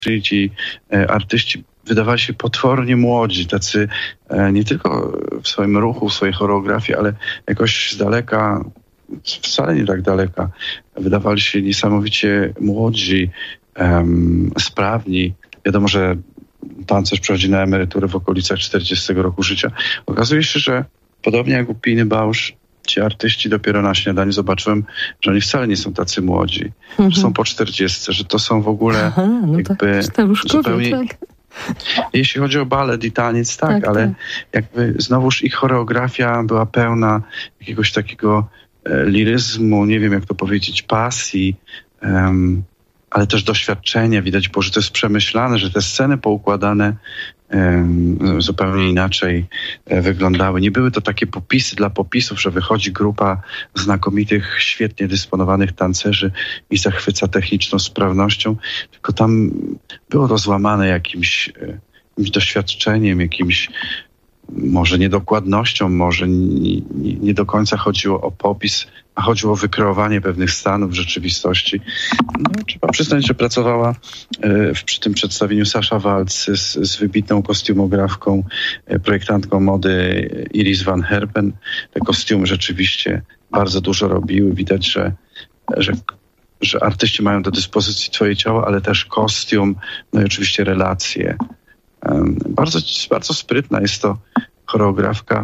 ci artyści wydawali się potwornie młodzi, tacy nie tylko w swoim ruchu, w swojej choreografii, ale jakoś z daleka, wcale nie tak daleka, wydawali się niesamowicie młodzi, sprawni. Wiadomo, że tancerz przechodzi na emeryturę w okolicach 40 roku życia. Okazuje się, że podobnie jak u Piny Bausch, ci artyści dopiero na śniadaniu zobaczyłem, że oni wcale nie są tacy młodzi, że są po 40, że to są w ogóle jakby zupełnie... Tak. Jeśli chodzi o balet i taniec, tak, ale jakby znowuż ich choreografia była pełna jakiegoś takiego liryzmu, nie wiem jak to powiedzieć, pasji, ale też doświadczenia. Widać było, że to jest przemyślane, że te sceny poukładane zupełnie inaczej wyglądały. Nie były to takie popisy dla popisów, że wychodzi grupa znakomitych, świetnie dysponowanych tancerzy i zachwyca techniczną sprawnością, tylko tam było to złamane jakimś doświadczeniem, jakimś może niedokładnością, może nie do końca chodziło o popis, a chodziło o wykreowanie pewnych stanów w rzeczywistości. No, trzeba przyznać, że pracowała przy tym przedstawieniu Sascha Waltz z wybitną kostiumografką, projektantką mody Iris van Herpen. Te kostiumy rzeczywiście bardzo dużo robiły. Widać, że artyści mają do dyspozycji swoje ciało, ale też kostium, no i oczywiście relacje. Bardzo, bardzo sprytna jest to choreografka.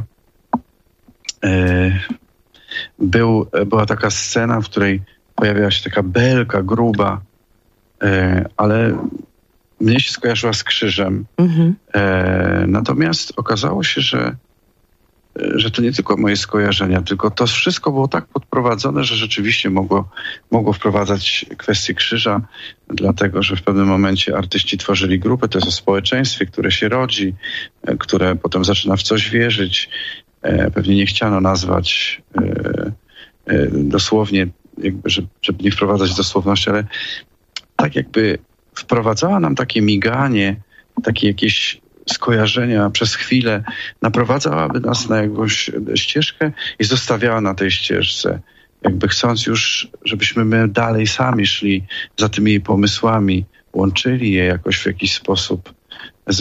Była taka scena, w której pojawiała się taka belka gruba, ale mnie się skojarzyła z krzyżem. Natomiast okazało się, że to nie tylko moje skojarzenia, tylko to wszystko było tak podprowadzone, że rzeczywiście mogło wprowadzać kwestię krzyża, dlatego że w pewnym momencie artyści tworzyli grupę, to jest o społeczeństwie, które się rodzi, które potem zaczyna w coś wierzyć. Pewnie nie chciano nazwać dosłownie, jakby, żeby nie wprowadzać dosłowności, ale tak jakby wprowadzała nam takie miganie, takie jakieś skojarzenia przez chwilę, naprowadzałaby nas na jakąś ścieżkę i zostawiała na tej ścieżce, jakby chcąc już, żebyśmy my dalej sami szli za tymi jej pomysłami, łączyli je jakoś w jakiś sposób ze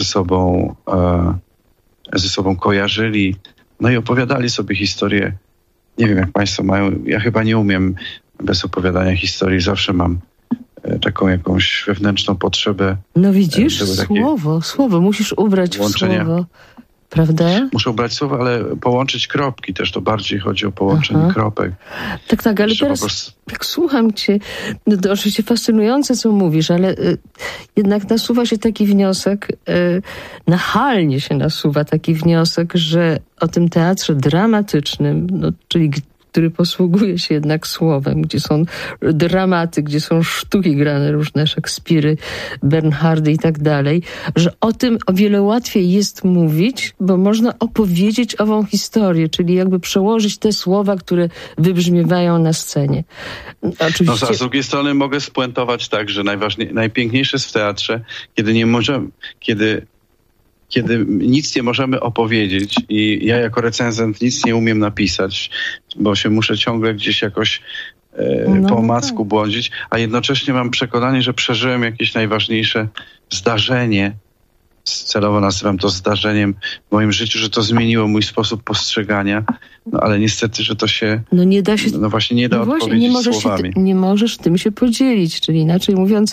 sobą kojarzyli, no i opowiadali sobie historię. Nie wiem, jak państwo mają, ja chyba nie umiem bez opowiadania historii, zawsze mam taką jakąś wewnętrzną potrzebę. No widzisz, słowo, musisz ubrać łączenia. W słowo, prawda? Muszę ubrać słowo, ale połączyć kropki też, to bardziej chodzi o połączenie kropek. Tak, ale teraz jak słucham cię, no to oczywiście fascynujące, co mówisz, ale jednak nasuwa się taki wniosek, nachalnie się nasuwa taki wniosek, że o tym teatrze dramatycznym, no, czyli który posługuje się jednak słowem, gdzie są dramaty, gdzie są sztuki grane, różne Szekspiry, Bernhardy i tak dalej, że o tym o wiele łatwiej jest mówić, bo można opowiedzieć ową historię, czyli jakby przełożyć te słowa, które wybrzmiewają na scenie. Oczywiście... No, a z drugiej strony mogę spuentować tak, że najpiękniejsze jest w teatrze, kiedy nie możemy, kiedy nic nie możemy opowiedzieć i ja jako recenzent nic nie umiem napisać, bo się muszę ciągle gdzieś jakoś po omacku błądzić, a jednocześnie mam przekonanie, że przeżyłem jakieś najważniejsze zdarzenie, celowo nazywam to zdarzeniem w moim życiu, że to zmieniło mój sposób postrzegania, no ale niestety, że to się nie da się, właśnie nie da odpowiedzieć słowami. Nie możesz tym się podzielić, czyli inaczej mówiąc,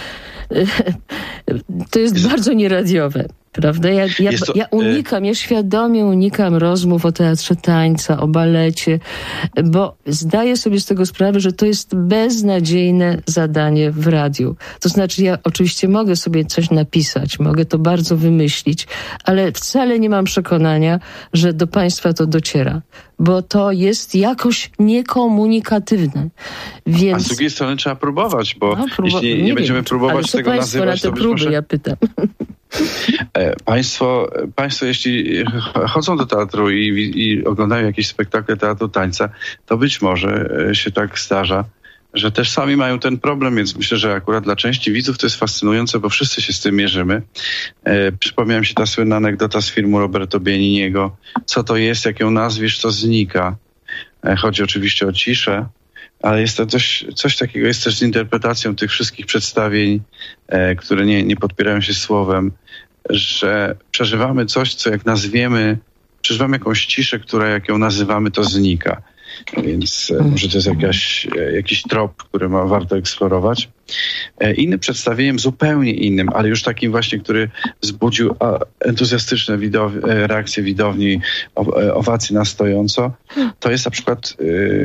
to jest bardzo nieradiowe. Prawda? Ja unikam, ja świadomie unikam rozmów o teatrze tańca, o balecie, bo zdaję sobie z tego sprawę, że to jest beznadziejne zadanie w radiu. To znaczy, ja oczywiście mogę sobie coś napisać, mogę to bardzo wymyślić, ale wcale nie mam przekonania, że do państwa to dociera, bo to jest jakoś niekomunikatywne. Więc... A z drugiej strony trzeba próbować, bo jeśli nie będziemy próbować tego nazywać, to być może... Ja pytam. Państwo, jeśli chodzą do teatru i oglądają jakieś spektakle teatru tańca, to być może się tak zdarza, że też sami mają ten problem, więc myślę, że akurat dla części widzów to jest fascynujące, bo wszyscy się z tym mierzymy. Przypomniała mi się ta słynna anegdota z filmu Roberto Benigniego. Co to jest, jak ją nazwiesz, to znika. Chodzi oczywiście o ciszę. ale jest to coś takiego, jest też z interpretacją tych wszystkich przedstawień, które nie podpierają się słowem, że przeżywamy coś, co jak nazwiemy, przeżywamy jakąś ciszę, która jak ją nazywamy, to znika. Więc może to jest jakiś trop, który warto eksplorować. Innym przedstawieniem, zupełnie innym, ale już takim właśnie, który wzbudził entuzjastyczne reakcje widowni, owacje na stojąco, to jest na przykład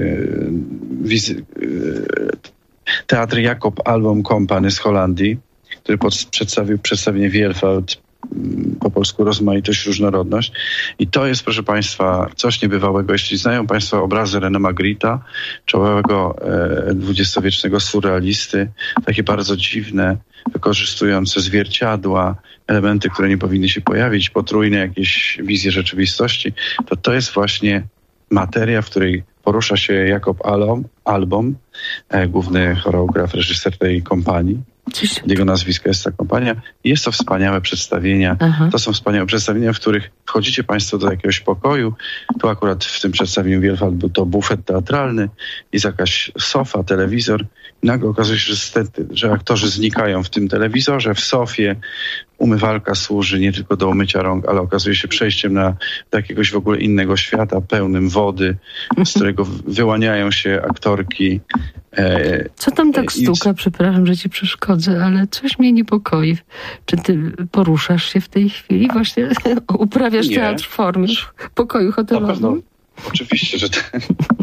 Teatr Jacob Album Company z Holandii, który przedstawił przedstawienie Vielfalt, po polsku rozmaitość, różnorodność. I to jest, proszę Państwa, coś niebywałego. Jeśli znają Państwo obrazy René Magritta, czołowego dwudziestowiecznego surrealisty, takie bardzo dziwne, wykorzystujące zwierciadła, elementy, które nie powinny się pojawić, potrójne jakieś wizje rzeczywistości, to jest właśnie materia, w której porusza się Jacob Albom, główny choreograf, reżyser tej kompanii. Jego nazwisko jest ta kompania. Jest to wspaniałe przedstawienia. To są wspaniałe przedstawienia, w których wchodzicie Państwo do jakiegoś pokoju. Tu akurat w tym przedstawieniu Vielfalt był to bufet teatralny, jest jakaś sofa, telewizor. I nagle okazuje się, że aktorzy znikają w tym telewizorze, w sofie. Umywalka służy nie tylko do umycia rąk, ale okazuje się przejściem do jakiegoś w ogóle innego świata, pełnym wody, z którego wyłaniają się aktorki. Co tam tak stuka? Przepraszam, że ci przeszkodzę, ale coś mnie niepokoi. Czy ty poruszasz się w tej chwili? Właśnie uprawiasz teatr w formie w pokoju hotelowym? No, oczywiście, że tak.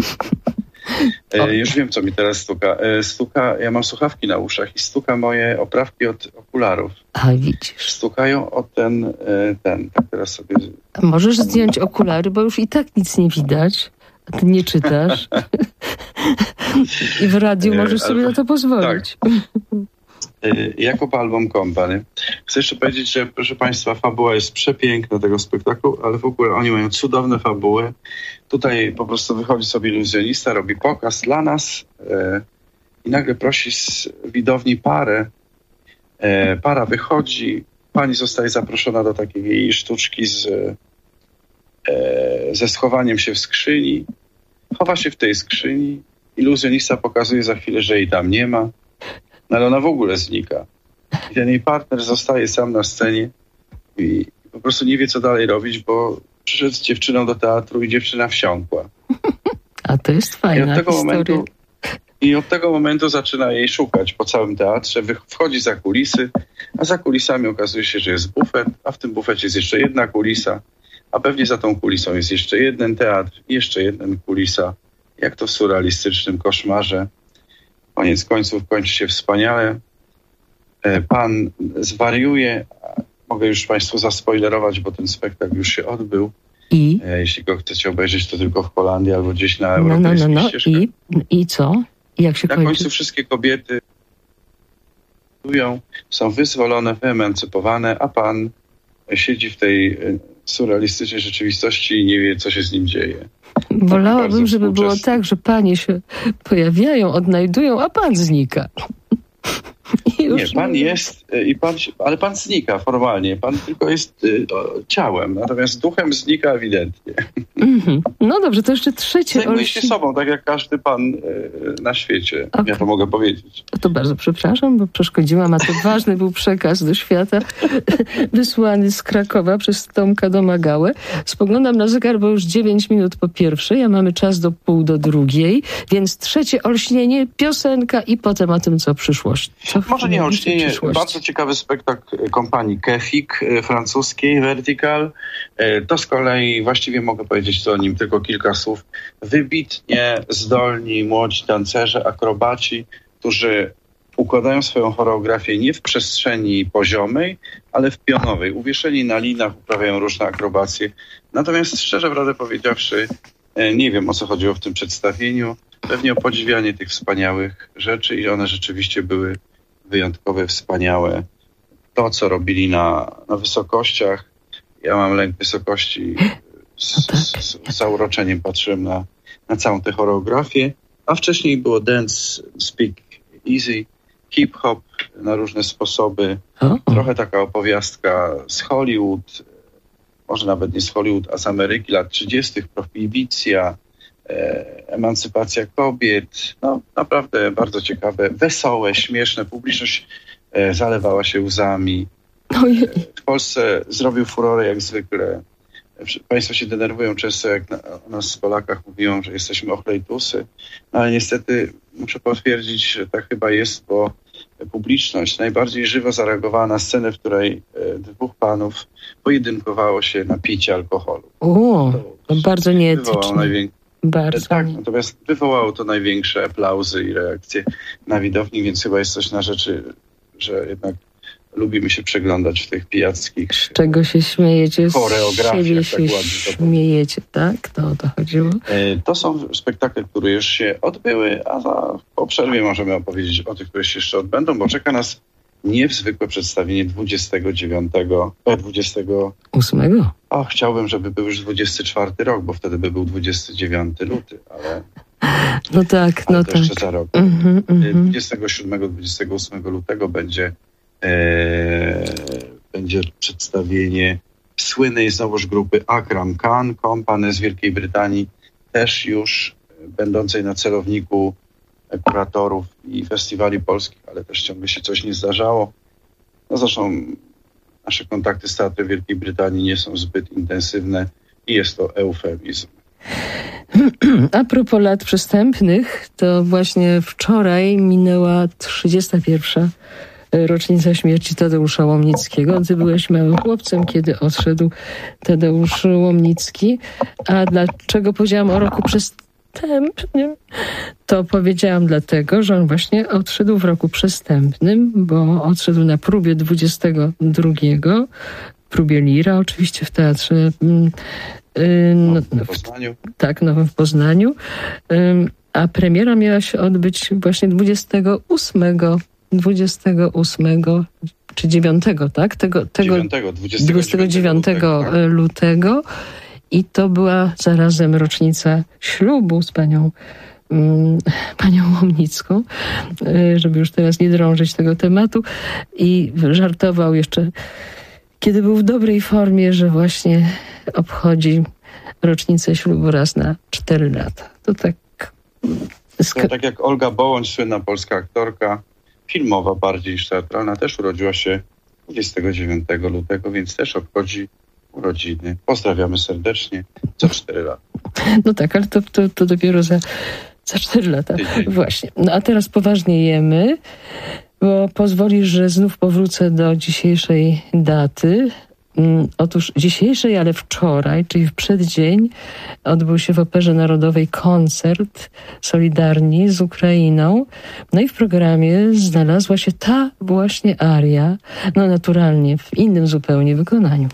Już wiem, co mi teraz stuka. Ja mam słuchawki na uszach i stuka moje oprawki od okularów. A widzisz. Stukają o ten, tak teraz sobie... A możesz zdjąć okulary, bo już i tak nic nie widać. A ty nie czytasz. I w radiu możesz sobie na to pozwolić. Tak. Jacob Album Company. Chcę jeszcze powiedzieć, że proszę Państwa, fabuła jest przepiękna tego spektaklu, ale w ogóle oni mają cudowne fabuły. Tutaj po prostu wychodzi sobie iluzjonista, robi pokaz dla nas i nagle prosi z widowni parę. Para wychodzi, pani zostaje zaproszona do takiej sztuczki ze schowaniem się w skrzyni. Chowa się w tej skrzyni. Iluzjonista pokazuje za chwilę, że jej tam nie ma. No ale ona w ogóle znika. I ten jej partner zostaje sam na scenie i po prostu nie wie, co dalej robić, bo przyszedł z dziewczyną do teatru i dziewczyna wsiąkła. A to jest fajna historia. I od tego momentu zaczyna jej szukać po całym teatrze. Wchodzi za kulisy, a za kulisami okazuje się, że jest bufet, a w tym bufecie jest jeszcze jedna kulisa, a pewnie za tą kulisą jest jeszcze jeden teatr, jeszcze jedna kulisa. Jak to w surrealistycznym koszmarze. Koniec końców kończy się wspaniale. Pan zwariuje. Mogę już Państwu zaspoilerować, bo ten spektakl już się odbył. I? Jeśli go chcecie obejrzeć, to tylko w Holandii albo gdzieś na europejskich ścieżkach. I co? Jak się kończy? Na końcu wszystkie kobiety są wyzwolone, wyemancypowane, a pan siedzi w tej surrealistycznej rzeczywistości i nie wie, co się z nim dzieje. Wolałabym, żeby było tak, że panie się pojawiają, odnajdują, a pan znika. Nie, pan jest, ale pan znika formalnie. Pan tylko jest ciałem, natomiast duchem znika ewidentnie. No dobrze, to jeszcze trzecie. Zajmuje się sobą, tak jak każdy pan na świecie. Okay. Ja to mogę powiedzieć. To bardzo przepraszam, bo przeszkodziłam, a to ważny był przekaz do świata wysłany z Krakowa przez Tomka Domagałę. Spoglądam na zegar, bo już 9 minut po pierwszej, a mamy czas do 1:30, więc trzecie olśnienie, piosenka i potem o tym, co przyszłość. Może nie olśnienie, bardzo ciekawy spektakl kompanii Kefik francuskiej, Vertical. To z kolei, właściwie mogę powiedzieć o nim tylko kilka słów, wybitnie zdolni młodzi tancerze, akrobaci, którzy układają swoją choreografię nie w przestrzeni poziomej, ale w pionowej. Uwieszeni na linach uprawiają różne akrobacje. Natomiast szczerze prawdę powiedziawszy, nie wiem, o co chodziło w tym przedstawieniu. Pewnie o podziwianie tych wspaniałych rzeczy i one rzeczywiście były wyjątkowe, wspaniałe. To, co robili na wysokościach. Ja mam lęk wysokości. Z zauroczeniem patrzyłem na całą tę choreografię. A wcześniej było dance, speak easy, hip-hop na różne sposoby. Trochę taka opowiastka z Hollywood, może nawet nie z Hollywood, a z Ameryki lat 30., prohibicja, emancypacja kobiet. No naprawdę bardzo ciekawe, wesołe, śmieszne. Publiczność zalewała się łzami. W Polsce zrobił furorę jak zwykle. Państwo się denerwują często, jak o nas Polakach mówią, że jesteśmy ochlejtusy. No ale niestety muszę potwierdzić, że tak chyba jest, bo publiczność najbardziej żywo zareagowała na scenę, w której dwóch panów pojedynkowało się na picie alkoholu. To bardzo nieetycznie. Bardzo. Tak, natomiast wywołało to największe aplauzy i reakcje na widowni, więc chyba jest coś na rzeczy, że jednak lubimy się przeglądać w tych pijackich... Z czego się śmiejecie? Choreografiach, tak ładnie śmiejecie, tak? To o to chodziło? To są spektakle, które już się odbyły, a po przerwie możemy opowiedzieć o tych, które się jeszcze odbędą, bo czeka nas niezwykłe przedstawienie 28. Chciałbym, żeby był już 24 rok, bo wtedy by był 29 luty, ale... No tak. Jeszcze za rok. 27-28 lutego będzie przedstawienie słynnej znowuż grupy Akram Khan Company z Wielkiej Brytanii, też już będącej na celowniku kuratorów i festiwali polskich, ale też ciągle się coś nie zdarzało. No zresztą nasze kontakty z Teatrem Wielkiej Brytanii nie są zbyt intensywne i jest to eufemizm. A propos lat przestępnych, to właśnie wczoraj minęła 31. rocznica śmierci Tadeusza Łomnickiego. Ty byłeś małym chłopcem, kiedy odszedł Tadeusz Łomnicki. A dlaczego powiedziałam o roku przestępnym? To powiedziałam dlatego, że on właśnie odszedł w roku przestępnym, bo odszedł na próbie 22, próbie Lira, oczywiście w teatrze w Poznaniu. Tak, Nowym w Poznaniu. A premiera miała się odbyć właśnie 28 czy 9, tak? 29 lutego. I to była zarazem rocznica ślubu z panią Łomnicką, żeby już teraz nie drążyć tego tematu. I żartował jeszcze, kiedy był w dobrej formie, że właśnie obchodzi rocznicę ślubu raz na 4 lata. To tak... tak jak Olga Bołądź, słynna polska aktorka, filmowa bardziej niż teatralna, też urodziła się 29 lutego, więc też obchodzi urodziny. Pozdrawiamy serdecznie. Co 4 lata. No tak, ale to dopiero za 4 lata. Właśnie. No a teraz poważnie jemy, bo pozwolisz, że znów powrócę do dzisiejszej daty. Otóż dzisiejszej, ale wczoraj, czyli w przeddzień, odbył się w Operze Narodowej koncert Solidarni z Ukrainą. No i w programie znalazła się ta właśnie aria, no naturalnie w innym zupełnie wykonaniu.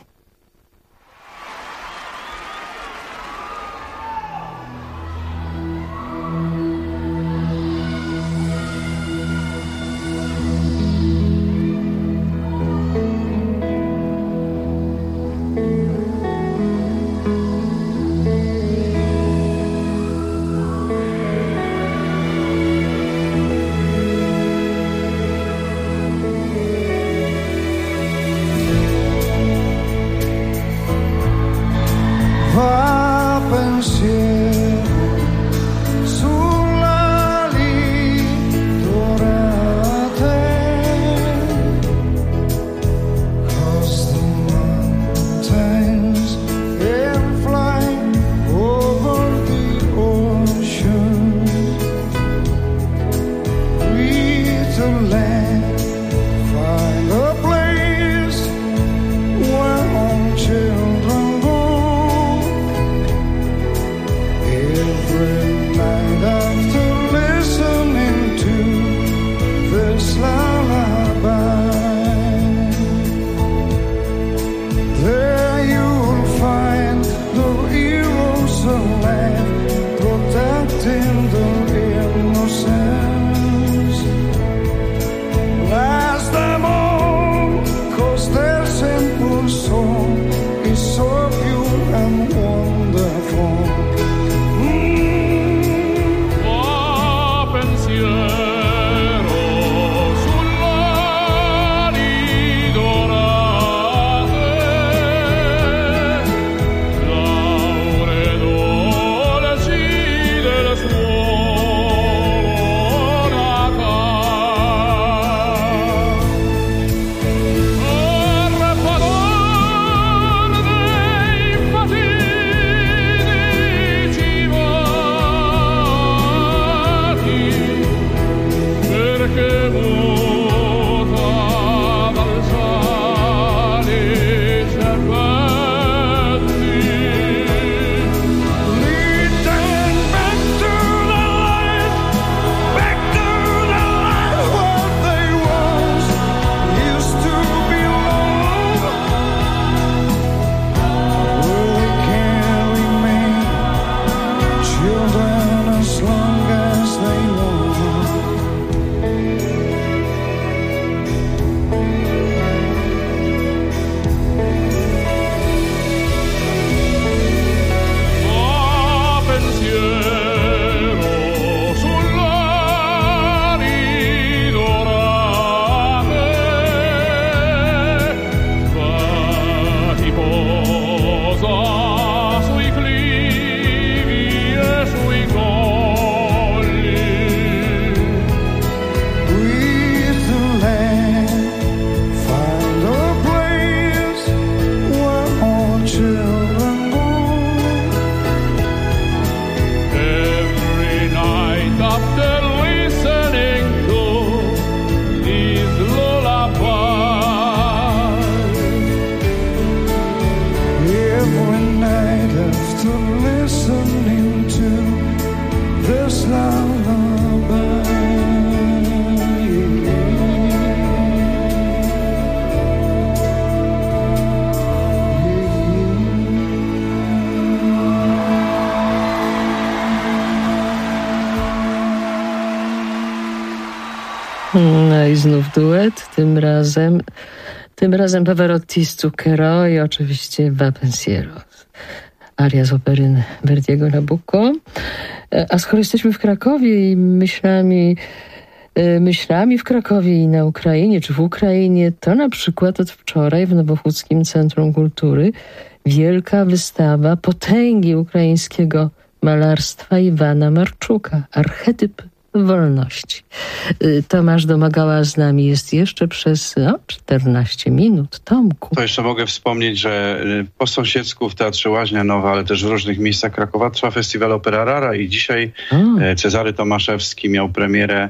No i znów duet, tym razem Pavarotti z Zucchero i oczywiście Va Pensiero, aria z opery Verdiego Nabucco. A skoro jesteśmy w Krakowie i myślami w Krakowie i na Ukrainie, czy w Ukrainie, to na przykład od wczoraj w Nowochódzkim Centrum Kultury wielka wystawa potęgi ukraińskiego malarstwa Iwana Marczuka, archetyp wolności. Tomasz Domagała z nami jest jeszcze przez 14 minut. Tomku. To jeszcze mogę wspomnieć, że po sąsiedzku w Teatrze Łaźnia Nowa, ale też w różnych miejscach Krakowa trwa festiwal Opera Rara i dzisiaj Cezary Tomaszewski miał premierę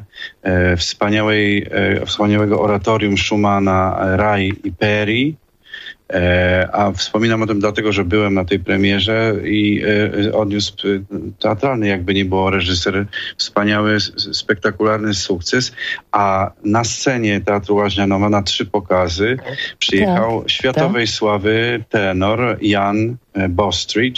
wspaniałego oratorium Schumana Raj i Peri. A wspominam o tym dlatego, że byłem na tej premierze i odniósł teatralny, jakby nie było, reżyser wspaniały, spektakularny sukces, a na scenie Teatru Łaźnia Nowa na 3 pokazy przyjechał światowej sławy tenor Jan Bostridge,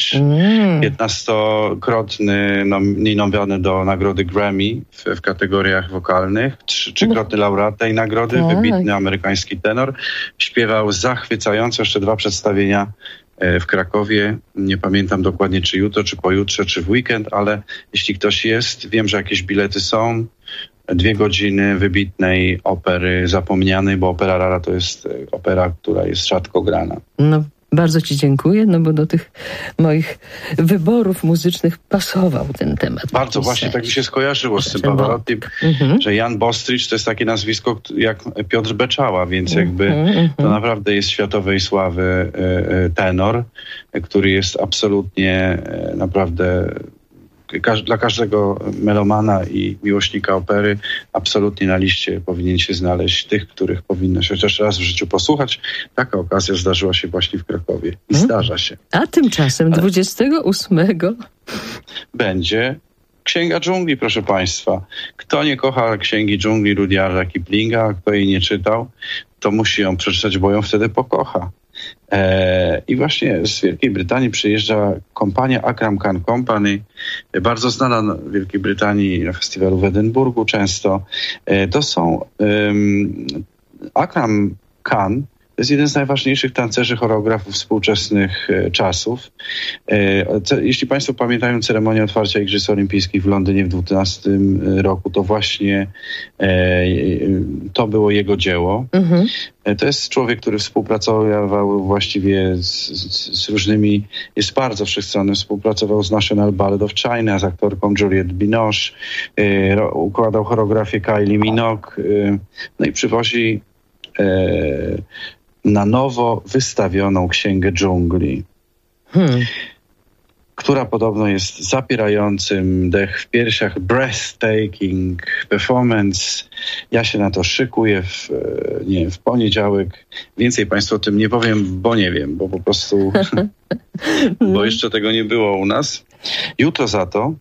15-krotny nominiowany do nagrody Grammy w kategoriach wokalnych, 3-krotny laureat tej nagrody, wybitny amerykański tenor. Śpiewał zachwycająco, jeszcze 2 przedstawienia w Krakowie. Nie pamiętam dokładnie, czy jutro, czy pojutrze, czy w weekend, ale jeśli ktoś jest, wiem, że jakieś bilety są. 2 godziny wybitnej opery zapomnianej, bo Opera Rara to jest opera, która jest rzadko grana. No, bardzo ci dziękuję, bo do tych moich wyborów muzycznych pasował ten temat. Bardzo, właśnie tak mi się skojarzyło z tym Pavarotti, że Jan Bostridge to jest takie nazwisko jak Piotr Beczała, więc jakby to naprawdę jest światowej sławy tenor, który jest absolutnie naprawdę dla każdego melomana i miłośnika opery absolutnie na liście powinien się znaleźć tych, których powinno się chociaż raz w życiu posłuchać. Taka okazja zdarzyła się właśnie w Krakowie i zdarza się. A tymczasem 28 będzie Księga Dżungli, proszę Państwa. Kto nie kocha Księgi Dżungli Rudyarda Kiplinga, a kto jej nie czytał, to musi ją przeczytać, bo ją wtedy pokocha. I właśnie z Wielkiej Brytanii przyjeżdża kompania Akram Khan Company, bardzo znana w Wielkiej Brytanii na festiwalu w Edynburgu często. To są Akram Khan. To jest jeden z najważniejszych tancerzy, choreografów współczesnych czasów. Jeśli Państwo pamiętają ceremonię otwarcia Igrzysk Olimpijskich w Londynie w 2012 roku, to właśnie to było jego dzieło. To jest człowiek, który współpracował właściwie z różnymi, jest bardzo wszechstronny, współpracował z National Ballet of China, z aktorką Juliette Binoche, układał choreografię Kylie Minogue, no i przywozi na nowo wystawioną Księgę Dżungli, która podobno jest zapierającym dech w piersiach, breathtaking performance. Ja się na to szykuję w poniedziałek. Więcej Państwu o tym nie powiem, bo nie wiem, bo po prostu bo jeszcze tego nie było u nas. Jutro za to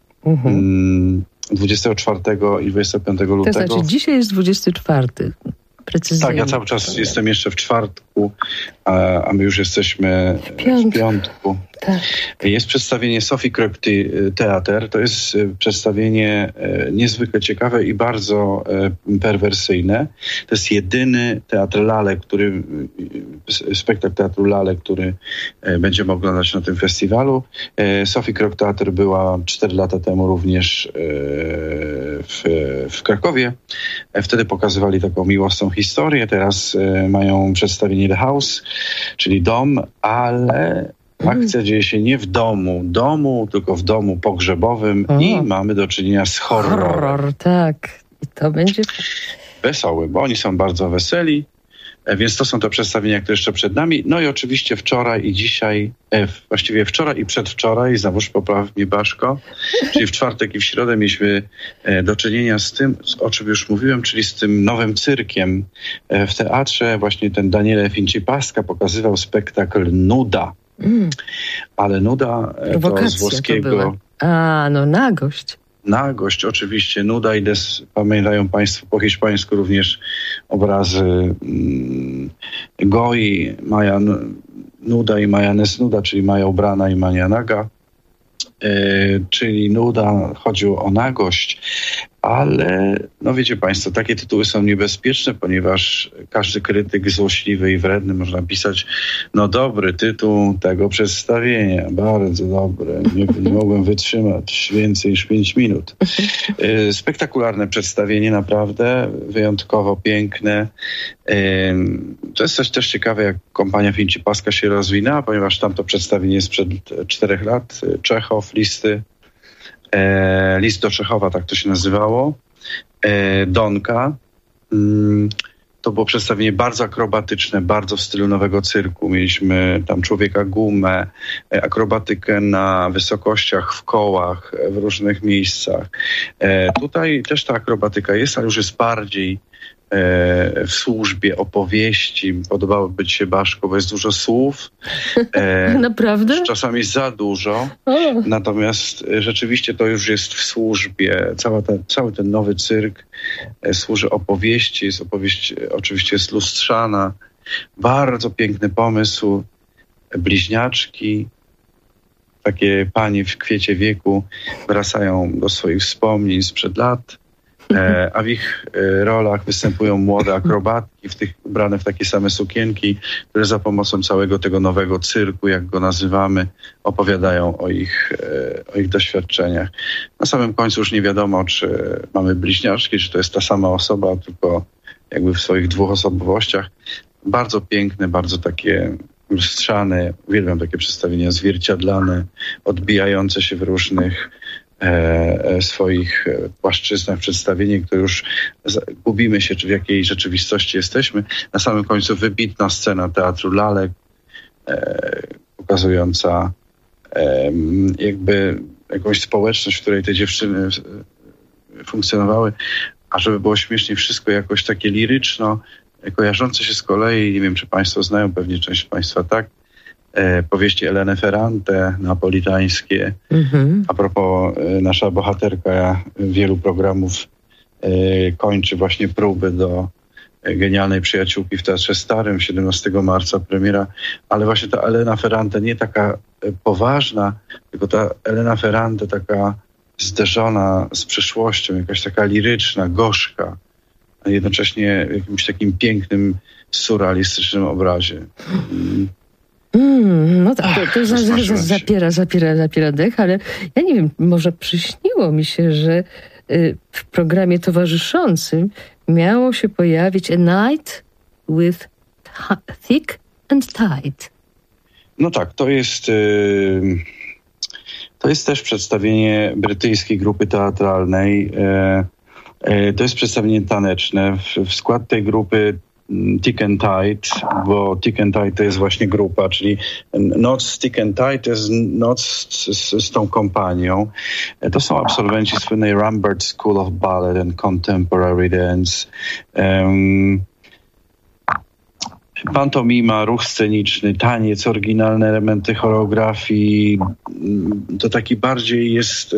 24 i 25 lutego. To znaczy dzisiaj jest 24. Precyzyjnie. Tak, ja cały czas jestem jeszcze w czwartku, a my już jesteśmy w piątku. Tak. Jest przedstawienie Sophie Kruk Theater. To jest przedstawienie niezwykle ciekawe i bardzo perwersyjne. To jest jedyny teatr Lalek, spektakl teatru Lalek, który będziemy oglądać na tym festiwalu. Sophie Kruk Theater była 4 lata temu również w Krakowie. Wtedy pokazywali taką miłosną historię. Teraz mają przedstawienie The House, czyli dom, ale akcja dzieje się nie w domu, tylko w domu pogrzebowym i mamy do czynienia z horrorem. Horror, tak. I to będzie wesoły, bo oni są bardzo weseli, więc to są te przedstawienia, które jeszcze przed nami. No i oczywiście wczoraj i dzisiaj, właściwie wczoraj i przedwczoraj, znowuż popraw mnie Baszko, czyli w czwartek i w środę mieliśmy do czynienia z tym, o czym już mówiłem, czyli z tym nowym cyrkiem w teatrze. Właśnie ten Daniele Fincipaska pokazywał spektakl Nuda. Ale nuda to z włoskiego. Nagość. Nagość, oczywiście. Nuda i pamiętają Państwo po hiszpańsku również obrazy Goi, Maja Nuda i Maja Nesnuda, czyli Maja ubrana i Maja naga. Czyli nuda, chodziło o nagość. Ale, no wiecie państwo, takie tytuły są niebezpieczne, ponieważ każdy krytyk złośliwy i wredny można pisać, no dobry tytuł tego przedstawienia, bardzo dobry, nie mogłem wytrzymać więcej niż 5 minut. Spektakularne przedstawienie, naprawdę, wyjątkowo piękne. To jest też ciekawe, jak kompania Finci-Pasca się rozwinęła, ponieważ tamto przedstawienie jest sprzed 4 lat, Czechow, List do Czechowa, tak to się nazywało, Donka. To było przedstawienie bardzo akrobatyczne, bardzo w stylu Nowego Cyrku. Mieliśmy tam człowieka gumę, akrobatykę na wysokościach, w kołach, w różnych miejscach. Tutaj też ta akrobatyka jest, ale już jest bardziej w służbie opowieści. Podobałoby ci się, Baszko, bo jest dużo słów. Naprawdę? Czasami za dużo. Natomiast rzeczywiście to już jest w służbie. Cały ten Nowy Cyrk służy opowieści. Opowieść oczywiście jest lustrzana. Bardzo piękny pomysł. Bliźniaczki, takie panie w kwiecie wieku wracają do swoich wspomnień sprzed lat. A w ich rolach występują młode akrobatki, ubrane w takie same sukienki, które za pomocą całego tego Nowego Cyrku, jak go nazywamy, opowiadają o ich doświadczeniach. Na samym końcu już nie wiadomo, czy mamy bliźniaczki, czy to jest ta sama osoba, tylko jakby w swoich 2 osobowościach. Bardzo piękne, bardzo takie lustrzane, uwielbiam takie przedstawienia zwierciadlane, odbijające się w różnych swoich płaszczyznach przedstawienie, które już gubimy się, czy w jakiej rzeczywistości jesteśmy. Na samym końcu wybitna scena Teatru Lalek, pokazująca jakby jakąś społeczność, w której te dziewczyny funkcjonowały, a żeby było śmiesznie, wszystko jakoś takie liryczno, kojarzące się z kolei, nie wiem, czy państwo znają, pewnie część państwa tak, powieści Eleny Ferrante, napolitańskie. A propos, nasza bohaterka wielu programów kończy właśnie próby do Genialnej Przyjaciółki w Teatrze Starym, 17 marca premiera, ale właśnie ta Elena Ferrante nie taka poważna, tylko ta Elena Ferrante taka zderzona z przeszłością, jakaś taka liryczna, gorzka, a jednocześnie w jakimś takim pięknym, surrealistycznym obrazie. No tak, to zapiera dech, ale ja nie wiem, może przyśniło mi się, że w programie towarzyszącym miało się pojawić A Night with Thick and Tight. No tak, to jest też przedstawienie brytyjskiej grupy teatralnej. To jest przedstawienie taneczne. W skład tej grupy Thick and Tight, bo Thick and Tight to jest właśnie grupa, czyli noc Thick and Tight to jest noc z tą kompanią. To są absolwenci słynnej Rambert School of Ballet and Contemporary Dance. Pantomima, ruch sceniczny, taniec, oryginalne elementy choreografii. To taki bardziej jest...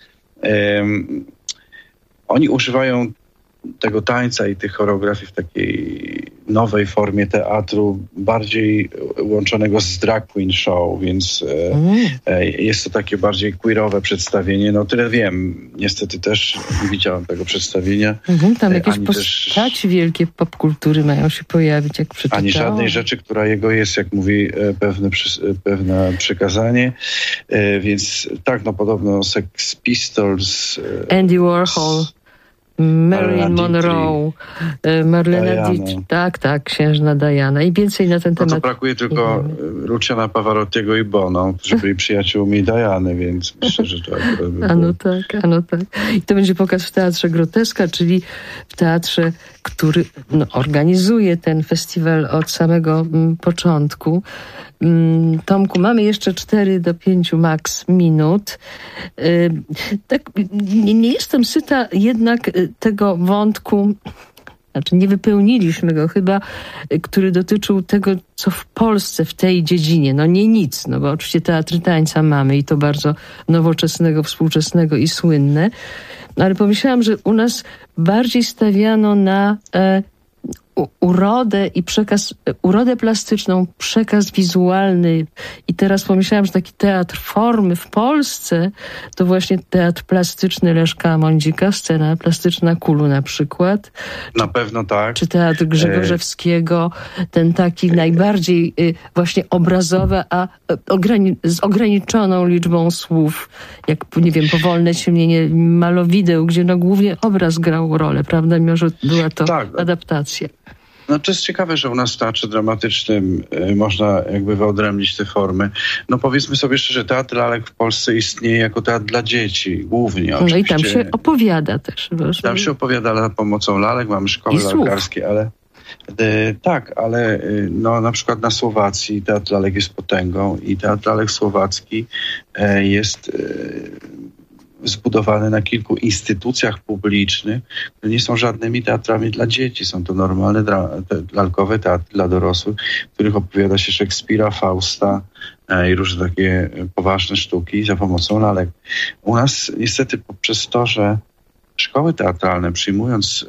oni używają tego tańca i tych choreografii w takiej nowej formie teatru, bardziej łączonego z drag queen show, więc jest to takie bardziej queerowe przedstawienie. No tyle wiem. Niestety też nie widziałem tego przedstawienia. Tam jakieś postaci wielkie popkultury mają się pojawić, jak przeczytałam. Ani żadnej rzeczy, która jego jest, jak mówi pewne przykazanie. Więc tak, no podobno Sex Pistols, Andy Warhol, Marilyn Monroe, Marlena Dietrich, tak, księżna Diana i więcej na ten temat. To brakuje tylko Luciana Pavarottiego i Bono, którzy byli przyjaciółmi Diany, więc myślę, że to akurat by Ano tak. I to będzie pokaz w Teatrze Groteska, czyli w teatrze, który organizuje ten festiwal od samego początku. Tomku, mamy jeszcze 4 do 5 max minut. Tak, nie jestem syta jednak tego wątku, znaczy nie wypełniliśmy go chyba, który dotyczył tego, co w Polsce w tej dziedzinie. No nie nic, no bo oczywiście teatry tańca mamy i to bardzo nowoczesnego, współczesnego i słynne. Ale pomyślałam, że u nas bardziej stawiano na urodę i urodę plastyczną, przekaz wizualny. I teraz pomyślałam, że taki teatr formy w Polsce to właśnie teatr plastyczny Leszka Mądzika, scena plastyczna Kulu na przykład. Na pewno tak. Czy teatr Grzegorzewskiego, ten taki najbardziej właśnie obrazowy, a z ograniczoną liczbą słów, jak, nie wiem, Powolne ciemnienie Malowideł, gdzie no głównie obraz grał rolę, prawda, mimo że była to adaptacja. No to jest ciekawe, że u nas w teatrze dramatycznym można jakby wyodrębnić te formy. No powiedzmy sobie szczerze, teatr lalek w Polsce istnieje jako teatr dla dzieci, głównie oczywiście. No i tam się opowiada też. Tam się opowiada za pomocą lalek, mamy szkoły lalkarskie, ale ale no, na przykład na Słowacji teatr lalek jest potęgą i teatr lalek słowacki jest zbudowany na kilku instytucjach publicznych, które nie są żadnymi teatrami dla dzieci. Są to normalne lalkowe teatry dla dorosłych, w których opowiada się Szekspira, Fausta i różne takie poważne sztuki za pomocą lalek. U nas niestety poprzez to, że szkoły teatralne przyjmując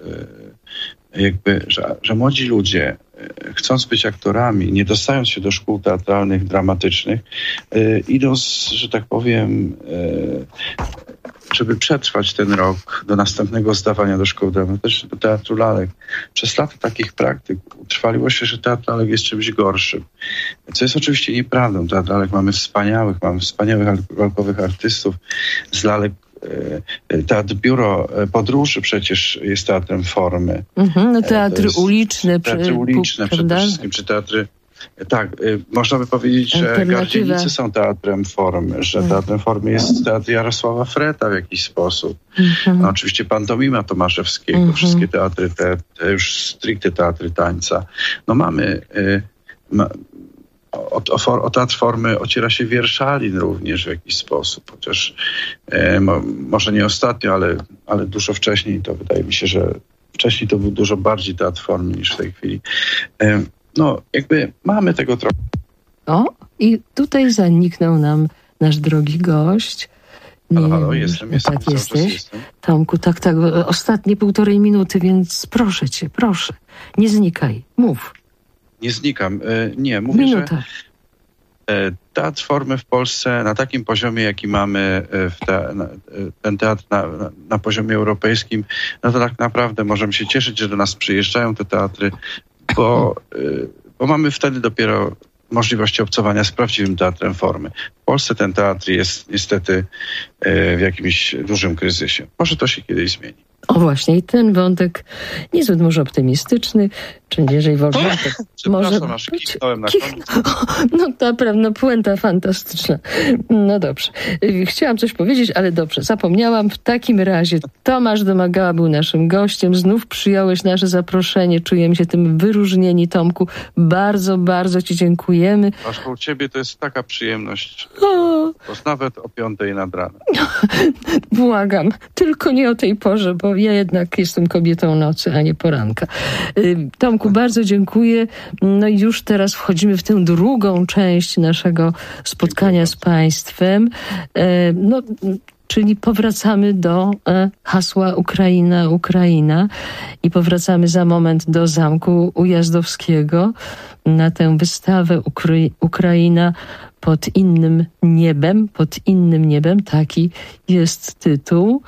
że młodzi ludzie, chcąc być aktorami, nie dostając się do szkół teatralnych, dramatycznych, idą, że tak powiem, żeby przetrwać ten rok do następnego zdawania do szkoły dramatycznych, do teatru lalek. Przez lata takich praktyk utrwaliło się, że teatr lalek jest czymś gorszym. Co jest oczywiście nieprawdą. Teatr lalek mamy wspaniałych lalkowych artystów z lalek. Teatr Biuro Podróży przecież jest teatrem formy. No teatry uliczne. Teatry uliczne przede wszystkim, czy teatry... Tak, można by powiedzieć, że Gardzielice są teatrem formy, że teatrem formy jest teatr Jarosława Freta w jakiś sposób. No, oczywiście pantomima Tomaszewskiego, wszystkie teatry, te już stricte teatry tańca. No mamy... O teatr formy ociera się Wierszalin również w jakiś sposób, chociaż może nie ostatnio, ale dużo wcześniej, to wydaje mi się, że wcześniej to był dużo bardziej teatr formy niż w tej chwili. No jakby mamy tego trochę. O, i tutaj zaniknął nam nasz drogi gość. Halo, jestem. Tak, jesteś. Tomku, tak, ostatnie 1,5 minuty, więc proszę cię, proszę, nie znikaj, mów. Nie znikam. Nie, mówię, Minuta. Że teatr formy w Polsce na takim poziomie, jaki mamy ten teatr na poziomie europejskim, no to tak naprawdę możemy się cieszyć, że do nas przyjeżdżają te teatry, bo mamy wtedy dopiero możliwości obcowania z prawdziwym teatrem formy. W Polsce ten teatr jest niestety w jakimś dużym kryzysie. Może to się kiedyś zmieni. O właśnie, i ten wątek niezbyt może optymistyczny, czy jeżeli wątek może być... No naprawdę, puenta fantastyczna. No dobrze. Chciałam coś powiedzieć, ale dobrze, zapomniałam. W takim razie Tomasz Domagała był naszym gościem. Znów przyjąłeś nasze zaproszenie. Czujemy się tym wyróżnieni, Tomku. Bardzo, bardzo ci dziękujemy. Aż u ciebie to jest taka przyjemność, nawet o 5:00 nad ranem. Błagam, tylko nie o tej porze, bo ja jednak jestem kobietą nocy, a nie poranka. Tomku, bardzo dziękuję. No i już teraz wchodzimy w tę drugą część naszego spotkania z Państwem. Czyli powracamy do hasła Ukraina i powracamy za moment do Zamku Ujazdowskiego na tę wystawę Ukraina pod innym niebem, taki jest tytuł.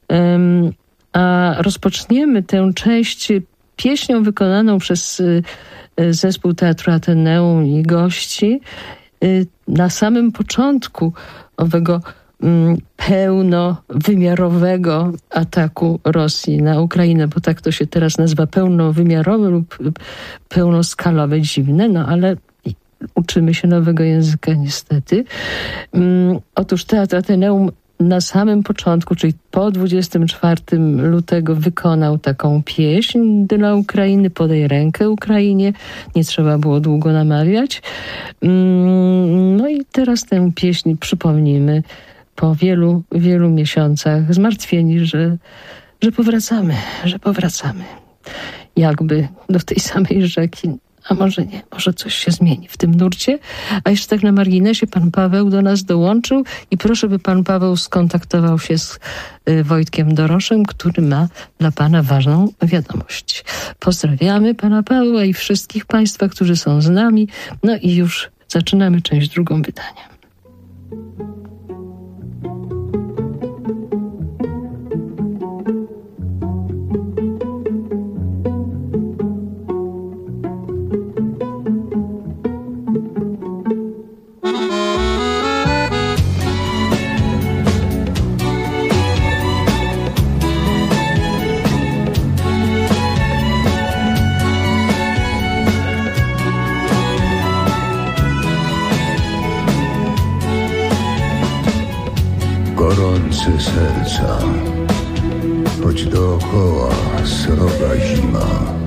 A rozpoczniemy tę część pieśnią wykonaną przez zespół Teatru Ateneum i gości na samym początku owego pełnowymiarowego ataku Rosji na Ukrainę, bo tak to się teraz nazywa, pełnowymiarowe lub pełnoskalowe, dziwne, no ale uczymy się nowego języka niestety. Otóż Teatr Ateneum na samym początku, czyli po 24 lutego wykonał taką pieśń dla Ukrainy, Podaj rękę Ukrainie. Nie trzeba było długo namawiać. No i teraz tę pieśń przypomnimy po wielu, wielu miesiącach, zmartwieni, że powracamy. Jakby do tej samej rzeki, A może nie, może coś się zmieni w tym nurcie. A jeszcze tak na marginesie pan Paweł do nas dołączył i proszę, by pan Paweł skontaktował się z Wojtkiem Doroszem, który ma dla pana ważną wiadomość. Pozdrawiamy pana Pawła i wszystkich państwa, którzy są z nami. No i już zaczynamy część drugą wydania. Gorące serca, choć dookoła sroga zima,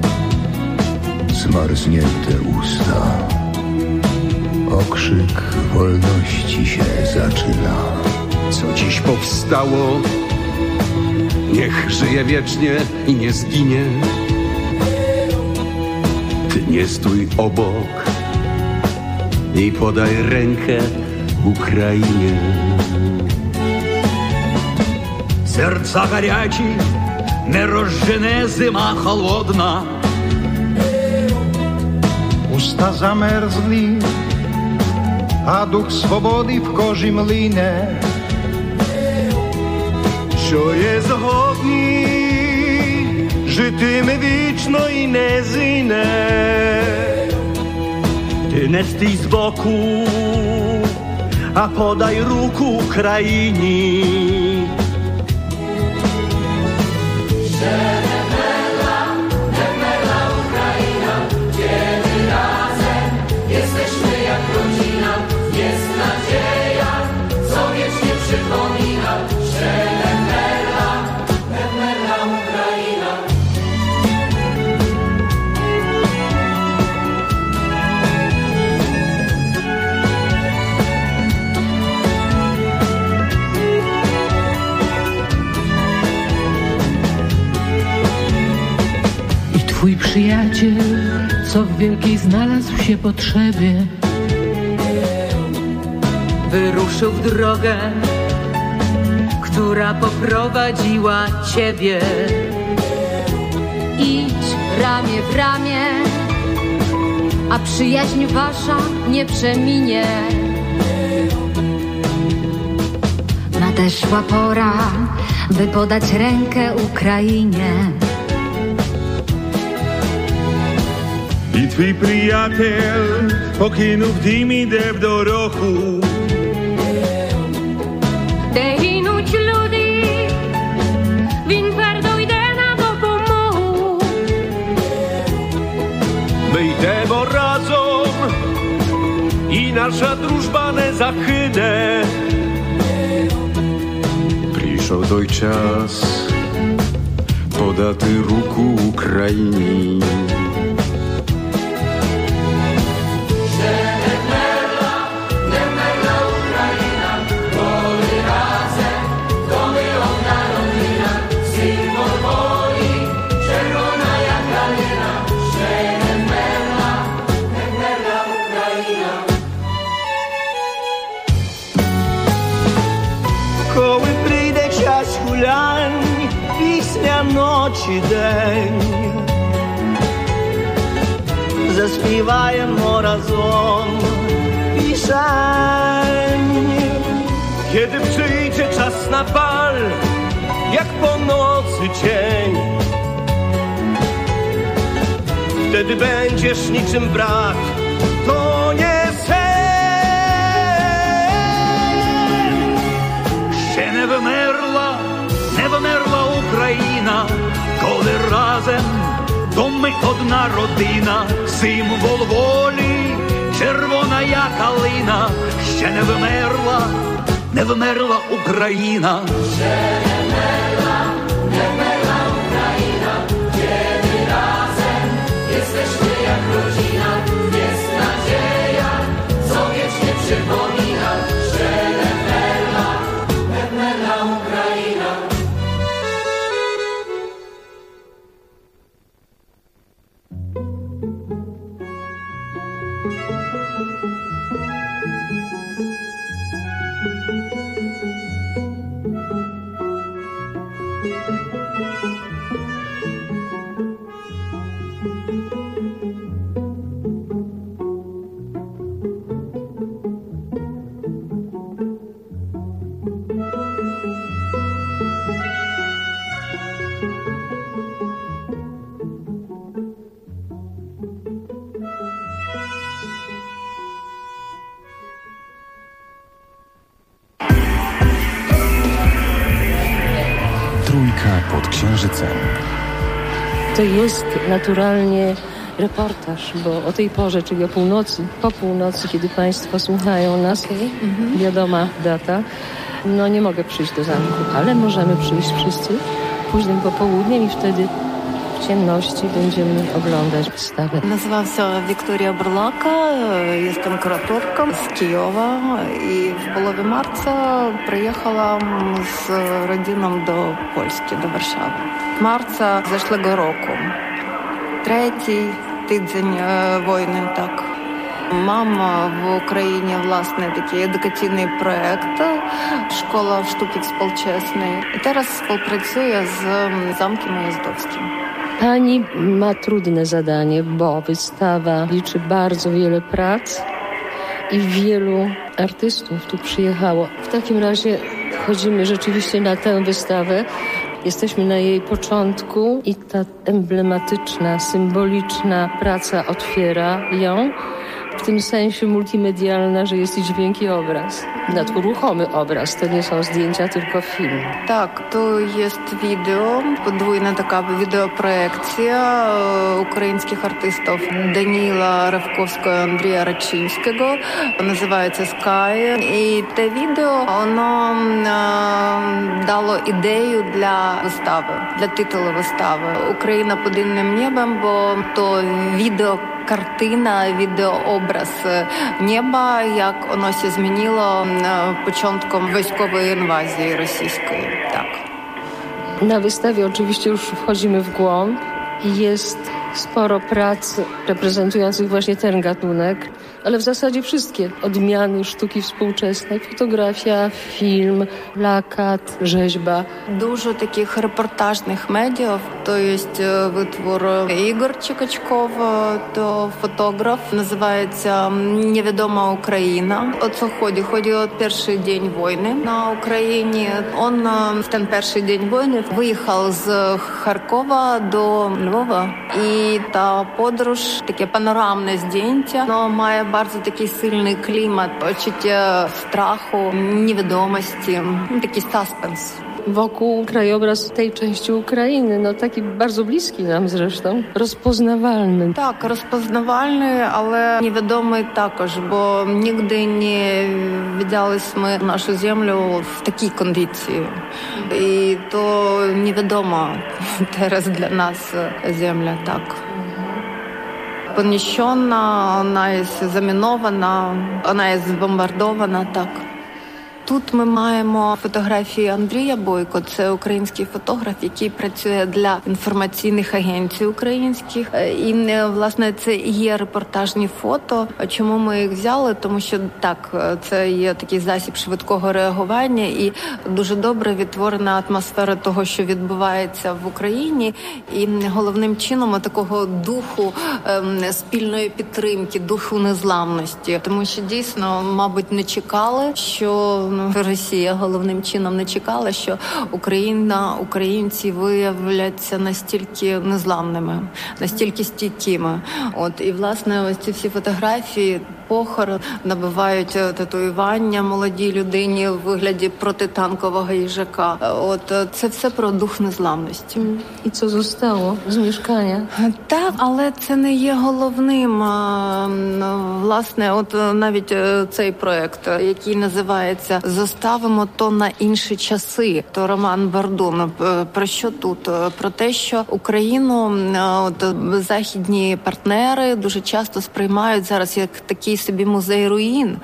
zmarznięte usta, okrzyk wolności się zaczyna. Co dziś powstało, niech żyje wiecznie i nie zginie. Ty nie stój obok i podaj rękę Ukrainie. Серця гарячі, не розжене зима холодна. Usta zamerzli, a duch swobody w kozi mlinie. Що є згодні, житиме вічно і не зине. Ty не стій збоку, A podaj ruku Ukrainie. Twój przyjaciel, co w wielkiej znalazł się potrzebie, wyruszył w drogę, która poprowadziła ciebie. Idź ramię w ramię, a przyjaźń wasza nie przeminie. Nadeszła pora, by podać rękę Ukrainie. І твій приятель покинув дім, іде в дорогу. Де гинуть люди, він твердо йде на допомогу. Ми йдемо разом, і наша дружба не захине. Прийшов той час подати руку Україні. Коли прийде час гулянь, пісня ночі день, заспіваємо разом пісень. Kiedy przyjdzie czas na bal, jak po nocy cień, wtedy będziesz niczym brat, to nie sen. ще не вмерла Україна, коли разом, то ми одна родина, символ волі, червона я калина, ще не вмерла Україна. Ще не вмерла Україна, kiedy razem jesteśmy jak rodzina, jest nadzieja, co wiecznie przypomina, że nie wmерла Україна. Pod księżycem. To jest naturalnie reportaż, bo o tej porze, czyli o północy, po północy, kiedy Państwo słuchają nas, wiadoma data, no nie mogę przyjść do zamku, ale możemy przyjść wszyscy późnym popołudniem i wtedy w ciemności będziemy oglądać wystawę. Nazywam się Wiktoria Buрлака, jestem kuratorką z Kijowa i w połowie marca przyjechałam z rodziną do Polski, do Warszawy. Marca zeszłego roku. 3 tydzień wojny, tak. Mam в Україні, власне, такий едукаційний проєкт «Школа sztuki współczesnej». I teraz współpracuję z Zamkiem Ujazdowskim. Pani ma trudne zadanie, bo wystawa liczy bardzo wiele prac i wielu artystów tu przyjechało. W takim razie chodzimy rzeczywiście na tę wystawę. Jesteśmy na jej początku i ta emblematyczna, symboliczna praca otwiera ją. W tym sensie multimedialna, że jest i dźwięk i obraz. Ruchomy obraz, to nie są zdjęcia, tylko film. Tak, to jest wideo, podwójna taka wideoprojekcja ukraińskich artystów Даніла Равковського, Андрія Рачинського. Називається Sky. І те відео, воно дало ідею для вистави, для титулу вистави «Україна під інним небом», бо то відео картина, відеообраз неба, як воно się змінило początkiem wojskowej inwazji rosyjskiej. Tak. Na wystawie oczywiście już wchodzimy w głąb i jest sporo prac reprezentujących właśnie ten gatunek, ale w zasadzie wszystkie odmiany sztuki współczesnej, fotografia, film, plakat, rzeźba. Dużo takich reportażnych mediów, to jest wytwór Igor Czekачков, to fotograf, nazywaється «Niewiadoma Ukraina». O co chodzi? Chodzi o pierwszy dzień wojny na Ukrainie. On w ten pierwszy dzień wojny wyjechał z Charkowa do Lwowa i ta podróż, takie panoramne zdjęcia, no, ma bardzo taki silny klimat, poczucie strachu, niewiadomości, taki suspens. Wokół krajobraz tej części Ukrainy, no taki bardzo bliski nam zresztą, rozpoznawalny. Tak, rozpoznawalny, ale niewiadomy також, bo nigdy nie widziałyśmy naszą ziemię w takiej kondycji. I to nie wiadomo teraz dla nas ziemia, tak. Poniesiona, ona jest zaminowana, ona jest zbombardowana, tak. Тут ми маємо фотографії Андрія Бойко. Це український фотограф, який працює для інформаційних агенцій українських. І, власне, це і є репортажні фото. Чому ми їх взяли? Тому що, так, це є такий засіб швидкого реагування і дуже добре відтворена атмосфера того, що відбувається в Україні. І головним чином такого духу спільної підтримки, духу незламності. Тому що, дійсно, мабуть, не чекали, що Росія головним чином не чекала, що українці виявляться настільки незламними, настільки стійкими. От, і, власне, ось ці всі фотографії, похорон, набивають татуювання молодій людині в вигляді протитанкового їжака. От, це все про дух незламності. І це zostało з mieszkania? Так, але це не є головним. Власне, от навіть цей проект, який називається «Зоставимо то на інші часи», то Роман Бардун. Про що тут? Про те, що Україну от, західні партнери дуже часто сприймають зараз як такий собі музей руїн.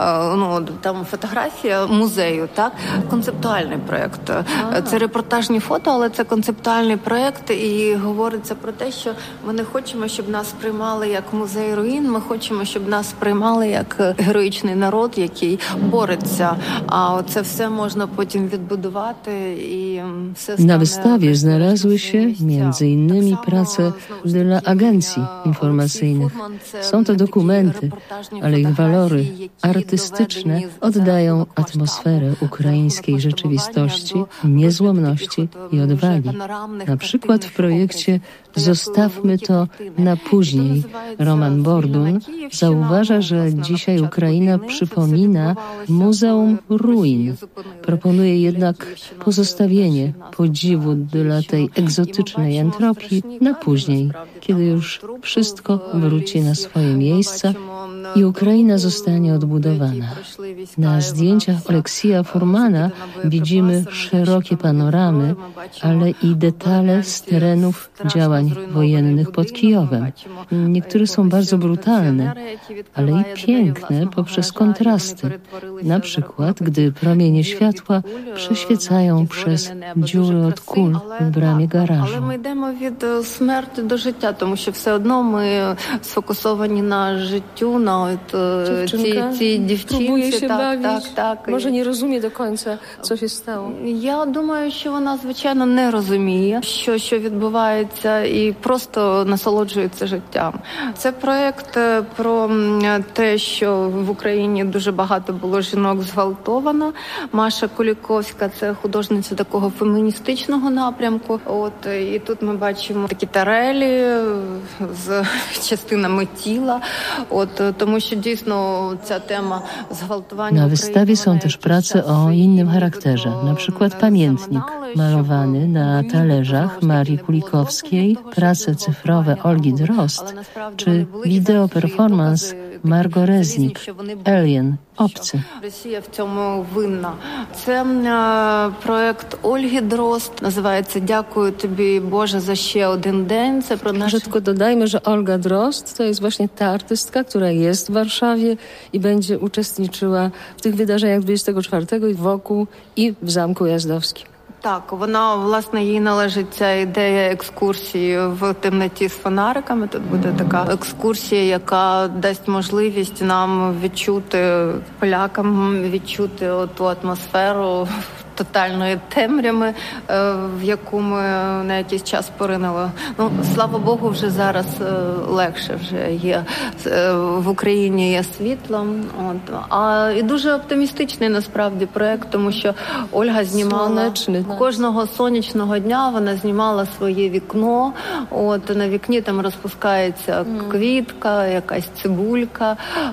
Там фотографія музею, так? Концептуальний проєкт. Це репортажні фото, але це концептуальний проєкт, і говориться про те, що ми не хочемо, щоб нас сприймали як музей руїн, ми хочемо, щоб нас сприймали як героїчний народ, який бореться. А це все можна потім відбудувати i Na wystawie znalazły się m.in. prace dla agencji informacyjnych. Są to dokumenty, ale ich walory artystyczne oddają atmosferę ukraińskiej rzeczywistości, niezłomności i odwagi. Na przykład w projekcie Zostawmy to na później Roman Bordun zauważa, że dzisiaj Ukraina przypomina Muzeum Ruin. Proponuje jednak pozostawienie podziwu dla tej egzotycznej entropii na później, kiedy już wszystko wróci na swoje miejsca i Ukraina zostanie odbudowana. Na zdjęciach Oleksija Furmana widzimy szerokie panoramy, ale i detale z terenów działań wojennych pod Kijowem. Niektóre są bardzo brutalne, ale i piękne poprzez kontrasty. Na przykład, gdy promienie światła przeświecają przez dziury od kul w bramie garażu. Але ми йдемо від смерті до життя, тому що все одно ми сфокусовані на життю, на цій дівчинці. Так. Може, не розуміє до кінця, що się stało. Я думаю, що вона, звичайно, не розуміє, що відбувається, і просто насолоджується життям. Це проєкт про те, що в Україні дуже багато було жінок зґвалтовано. Маша Куліковська – це художниця такого феміністичного напрямку. І тут ми бачимо такі тарелі з частинами тіла. Тому що дійсно ця тема зґвалтування. Na wystawie są też prace o innym charakterze, na przykład pamiętnik malowany na talerzach Marii Kulikowskiej, prace cyfrowe Olgi Drozd czy wideo performance Margo Reznik, Alien, Obcy. Росія в цьому винна. Це проєкт Ольги Дрозд, називається «Дякую тобі, Боже, за ще один день». Це про Może tylko dodajmy, że Olga Drozd to jest właśnie ta artystka, która jest w Warszawie i będzie uczestniczyła w tych wydarzeniach 24 i wokół i w Zamku Jazdowskim. Так, вона, власне, їй належить ця ідея екскурсії в темноті з фонариками. Тут буде така екскурсія, яка дасть можливість нам відчути, полякам відчути ту атмосферу тотальної темряви, в яку ми на якийсь час поринули. Слава Богу, вже зараз легше вже є. В Україні є світло. І дуже оптимістичний насправді проєкт, тому що Ольга знімала кожного сонячного дня, вона знімала своє вікно. На вікні там розпускається квітка, якась цибулька.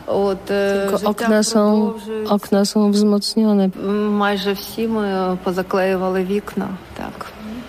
Okna są wzmocnione. Майже всі ми позаклеювали вікна, так.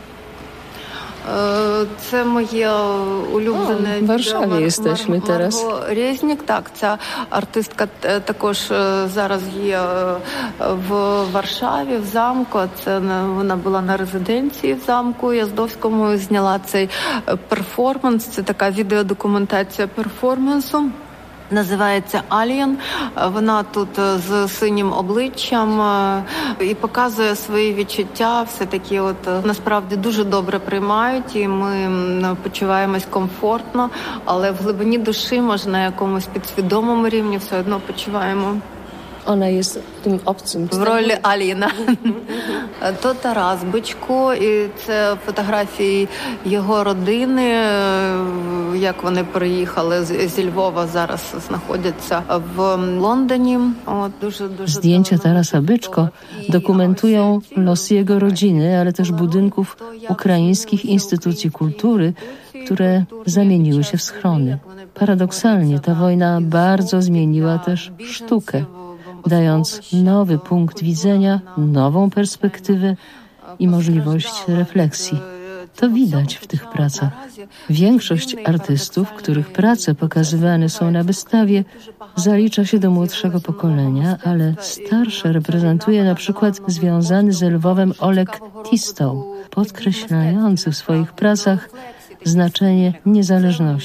Це моє улюблене в Warszawie jesteśmy teraz. Марго Резнік, так, ця артистка також зараз є в Варшаві, в замку. Це вона була на резиденції в замку Яздовському, зняла цей перформанс, це така відеодокументація перформансу. Називається «Alien». Вона тут з синім обличчям і показує свої відчуття. Все-таки насправді дуже добре приймають і ми почуваємось комфортно, але в глибині душі, може на якомусь підсвідомому рівні все одно почуваємо. Ona jest tym obcym. В ролі Аліна. То Тарас Бичко, і це фотографії його родини, як вони приїхали зі Львова, зараз знаходяться w Londynie. Zdjęcia Tarasa Byczko dokumentują los jego rodziny, ale też budynków ukraińskich instytucji kultury, które zamieniły się w schrony. Paradoksalnie ta wojna bardzo zmieniła też sztukę, dając nowy punkt widzenia, nową perspektywę i możliwość refleksji. To widać w tych pracach. Większość artystów, których prace pokazywane są na wystawie, zalicza się do młodszego pokolenia, ale starsze reprezentuje na przykład związany z Lwowem Oleg Tistow, podkreślający w swoich pracach znaczenie niezależności.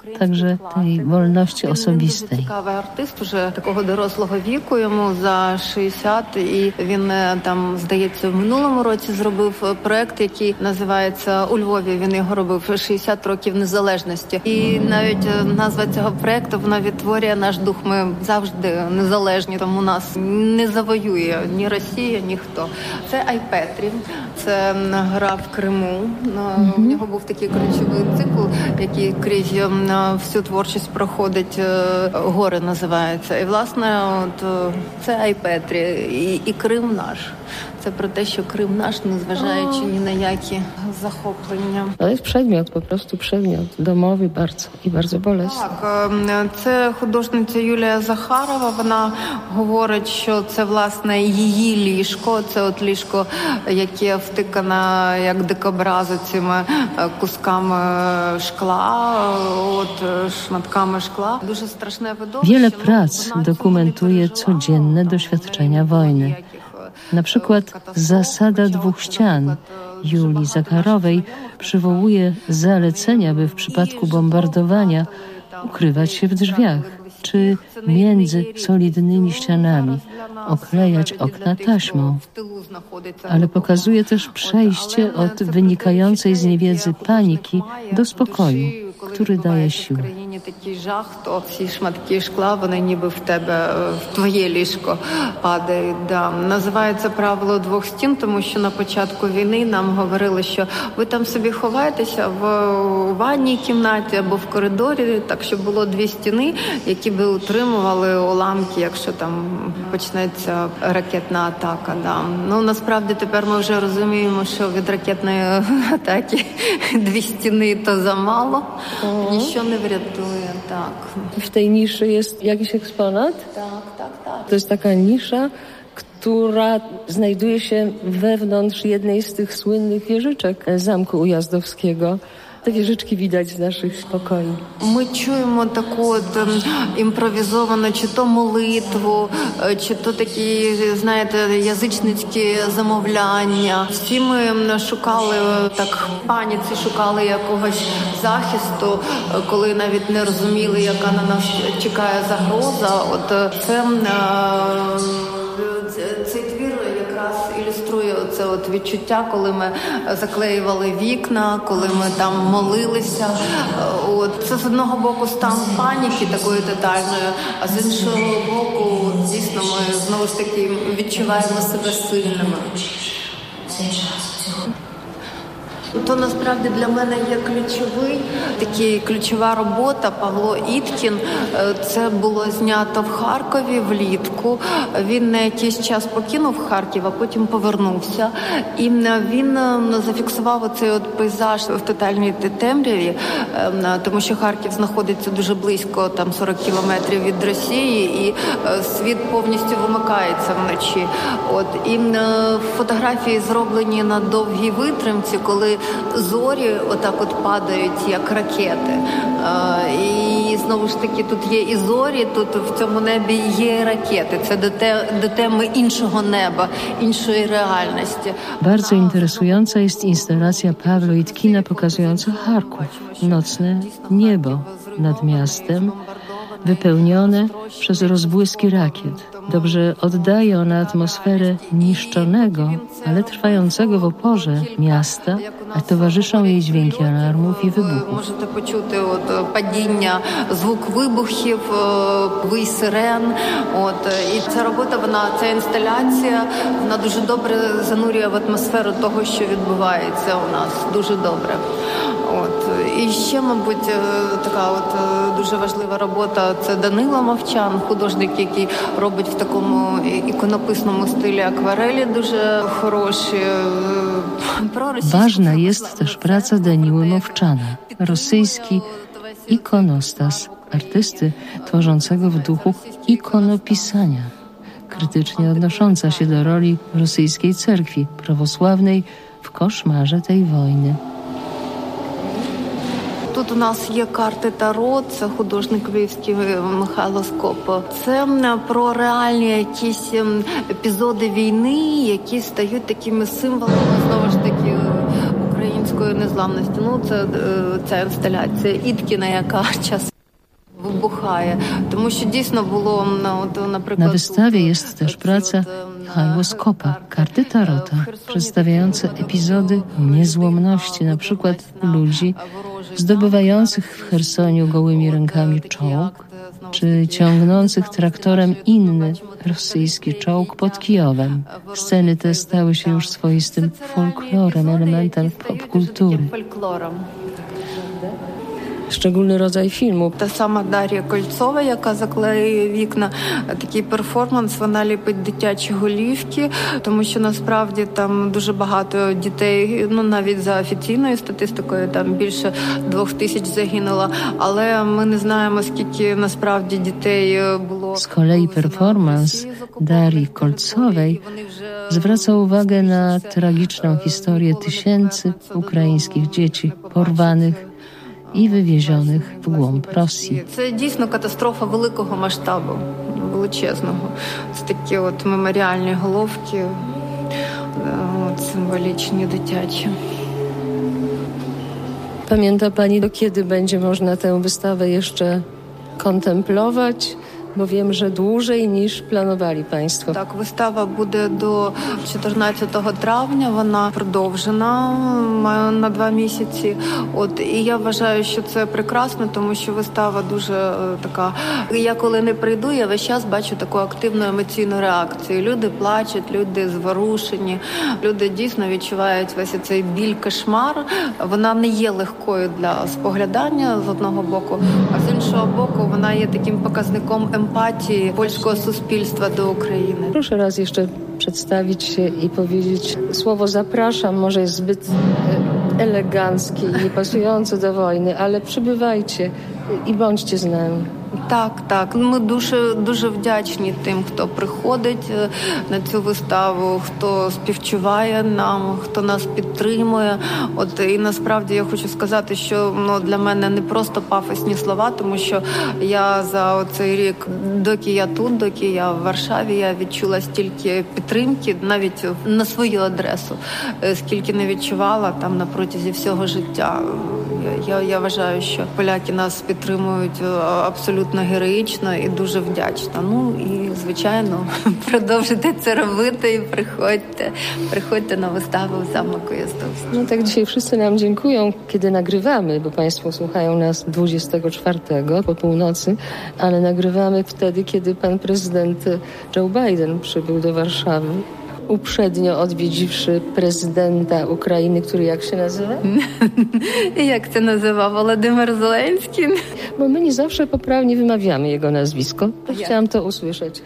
także tej wolności osobistej. Цікавий артист, уже такого дорослого віку, йому за 60, і він там, здається, в минулому році зробив проект, який називається «У Львові». Він його робив 60 років незалежності. І навіть назва цього проекту, вона відтворює наш дух. Ми завжди незалежні, тому нас не завоює ні Росія, ніхто. Це Айпетрі, це гра в Криму. У нього був такий ключовий цикл, який крізь всю творчість проходить, «Гори» називається. І, власне, от це Айпетрі і Крим наш. Це про те, що Крим наш, незважаючи ні на які захоплення. To jest przedmiot, po prostu przedmiot domowy bardzo bolesny. Так, це художниця Юлія Захарова. Вона говорить, що це, власне, її ліжко. Це от ліжко, яке втикане, як дикобразу, цими кусками szkła, от szmatkami szkła. Дуже страшне видовище. Wiele prac dokumentuje codzienne doświadczenia wojny. Na przykład Zasada dwóch ścian Julii Zacharowej przywołuje zalecenia, by w przypadku bombardowania ukrywać się w drzwiach czy między solidnymi ścianami, oklejać okna taśmą. Ale pokazuje też przejście od wynikającej z niewiedzy paniki do spokoju, który daje siłę. Такий жах, то всі шматки шкла, вони ніби в тебе, в твоє ліжко падають. Да. Називається правило двох стін, тому що на початку війни нам говорили, що ви там собі ховаєтеся в ванній кімнаті або в коридорі, так що було дві стіни, які би утримували уламки, якщо там почнеться ракетна атака. Да. Ну, насправді тепер ми вже розуміємо, що від ракетної атаки дві стіни то замало, нічого не врятує. Tak. W tej niszy jest jakiś eksponat? Tak. To jest taka nisza, która znajduje się wewnątrz jednej z tych słynnych wieżyczek Zamku Ujazdowskiego. Te wieżyczki widać z naszych pokoi. Ми чуємо таку от імпровізовану чи то молитву, чи то такі, знаєте, язичницькі замовляння. Всі ми шукали, так в паніці шукали якогось захисту, коли навіть не розуміли, яка на нас чекає загроза. От цей твір якраз ілюструє це от відчуття, коли ми заклеювали вікна, коли ми там молилися. От це з одного боку стан паніки такої тотальної, а з іншого боку, дійсно, ми знову ж таки відчуваємо себе сильними. То насправді для мене є ключова робота Павло Іткін. Це було знято в Харкові влітку. Він на якийсь час покинув Харків, а потім повернувся. І він зафіксував оцей от пейзаж в тотальній темряві, тому що Харків знаходиться дуже близько, там 40 кілометрів від Росії, і світ повністю вимикається вночі. От і фотографії зроблені на довгій витримці, коли зорі отак от падають, як ракети. І знову ж таки тут є і зорі, тут в цьому небі є і ракети. Це до теми іншого неба, іншої реальності. Bardzo interesująca jest instalacja Pawła Itkina pokazująca Charków, nocne niebo nad miastem, wypełnione przez rozbłyski rakiet. Dobrze oddaje ona atmosferę niszczonego, ale trwającego w oporze miasta, a towarzyszą jej dźwięki alarmów i wybuchów. Можете почути от падіння, звук вибухів, вий сирен. От і ця робота, ця інсталяція, вона дуже добре занурює в атмосферу того, що відбувається у нас. Дуже добре. От і ще, мабуть, така от дуже важлива робота – це Данило Мовчан, художник, який робить в такому іконописному стилі акварелі дуже хороші. Ważna jest też praca Daniły Mowczana, rosyjski ikonostas, artysty tworzącego w duchu ikonopisania, krytycznie odnosząca się do roli rosyjskiej cerkwi prawosławnej w koszmarze tej wojny. Тут у нас є карти Таро, це художник львівський Михайло Скопа. Це про реальні якісь епізоди війни, які стають такими символами, знову ж таки, українського української незламності. Ну, це ця інсталяція Іткіна, яка час wybuchaje. Тому що дійсно було, Na wystawie jest też praca Michała Skopa, karty Tarota, przedstawiające epizody niezłomności, na przykład ludzi zdobywających w Chersoniu gołymi rękami czołg, czy ciągnących traktorem inny rosyjski czołg pod Kijowem. Sceny te stały się już swoistym folklorem, elementem popkultury. Szczególny rodzaj filmu. Та сама Дар'я Кольцова, яка заклеює вікна, такий перформанс, вона ліпить дитячі голівки, тому що насправді там дуже багато дітей, ну навіть за офіційною статистикою, там більше 2000 загинуло, але ми не знаємо, скільки насправді дітей було. Z kolei performans Darii Kolcowej zwraca uwagę na tragiczną historię tysięcy ukraińskich dzieci porwanych i wywiezionych w głąb Rosji. Це дійсно катастрофа великого масштабу, величезного. Це такі от меморіальні головки, символічні, дитячі. Pamięta Pani, do kiedy będzie można tę wystawę jeszcze kontemplować? Bo wiem, że dłużej niż planowali Państwo. Так, вистава буде до 14 травня, вона продовжена на 2 місяці. І я вважаю, що це прекрасно, тому що вистава дуже така... Я коли не прийду, я весь час бачу таку активну емоційну реакцію. Люди плачуть, люди зворушені, люди дійсно відчувають весь цей біль, кошмар. Вона не є легкою для споглядання з одного боку, а з іншого боку вона є таким показником empatii polskiego suspilstwa do Ukrainy. Proszę raz jeszcze przedstawić się i powiedzieć słowo zapraszam, może jest zbyt eleganckie i niepasujące do wojny, ale przybywajcie i bądźcie z nami. Так. Ми дуже вдячні тим, хто приходить на цю виставу, хто співчуває нам, хто нас підтримує. І насправді я хочу сказати, що для мене не просто пафосні слова, тому що я за цей рік, доки я тут, доки я в Варшаві, я відчула стільки підтримки, навіть на свою адресу, скільки не відчувала там на протязі всього життя. Я вважаю, що поляки нас підтримують абсолютно героїчно і дуже вдячна. Ну і, звичайно, продовжуйте це робити і приходьте na wystawę w Zamku Ujazdowskim. No tak dzisiaj wszyscy nam dziękują, kiedy nagrywamy, bo Państwo słuchają nas 24 po północy, ale nagrywamy wtedy, kiedy pan prezydent Joe Biden przybył do Warszawy. Uprzednio odwiedziwszy prezydenta Ukrainy, który jak się nazywa? Jak się nazywa? Володимир Зеленський. Bo my nie zawsze poprawnie wymawiamy jego nazwisko. Chciałam to usłyszeć.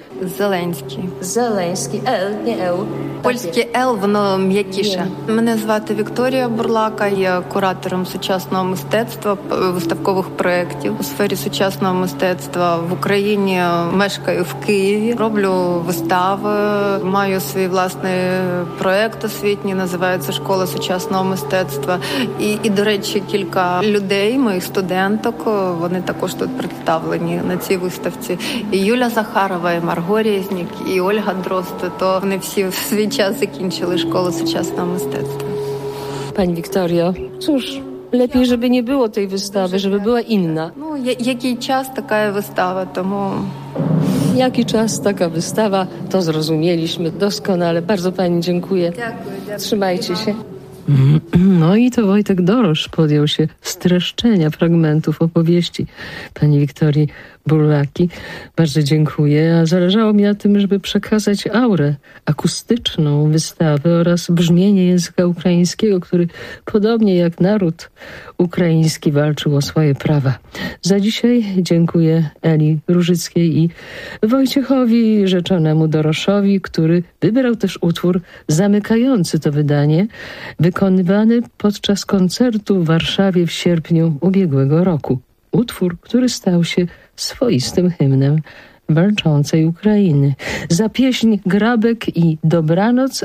Зеленський. L, nie L. Польське L, воно м'якіше. Мене звати Вікторія Бурлака, я куратором сучасного мистецтва, виставкових проєктів у сфері сучасного мистецтва в Україні. Мешкаю в Києві, роблю вистави, маю свій власний проєкт освітній, називається «Школа сучасного мистецтва». І, до речі, кілька людей, моїх студенток, вони також тут представлені на цій виставці. І Юля Захарова, і Марго Резнік, і Ольга Дрозд, то вони всі в свій час закінчили школу сучасного мистецtwa. Pani Wiktorio, cóż, lepiej, żeby nie było tej wystawy, żeby była inna. No, jaki czas taka wystawa, тому... Jaki czas taka wystawa, to zrozumieliśmy doskonale. Bardzo Pani dziękuję. Dziękuję. Trzymajcie się. No i to Wojtek Dorosz podjął się streszczenia fragmentów opowieści pani Wiktorii Burlaki. Bardzo dziękuję. A zależało mi na tym, żeby przekazać aurę akustyczną wystawy oraz brzmienie języka ukraińskiego, który podobnie jak naród ukraiński walczył o swoje prawa. Za dzisiaj dziękuję Eli Różyckiej i Wojciechowi Rzeczonemu Doroszowi, który wybrał też utwór zamykający to wydanie, wykonywany podczas koncertu w Warszawie w sierpniu ubiegłego roku. Utwór, który stał się swoistym hymnem walczącej Ukrainy. Za pieśń Grabek i Dobranoc,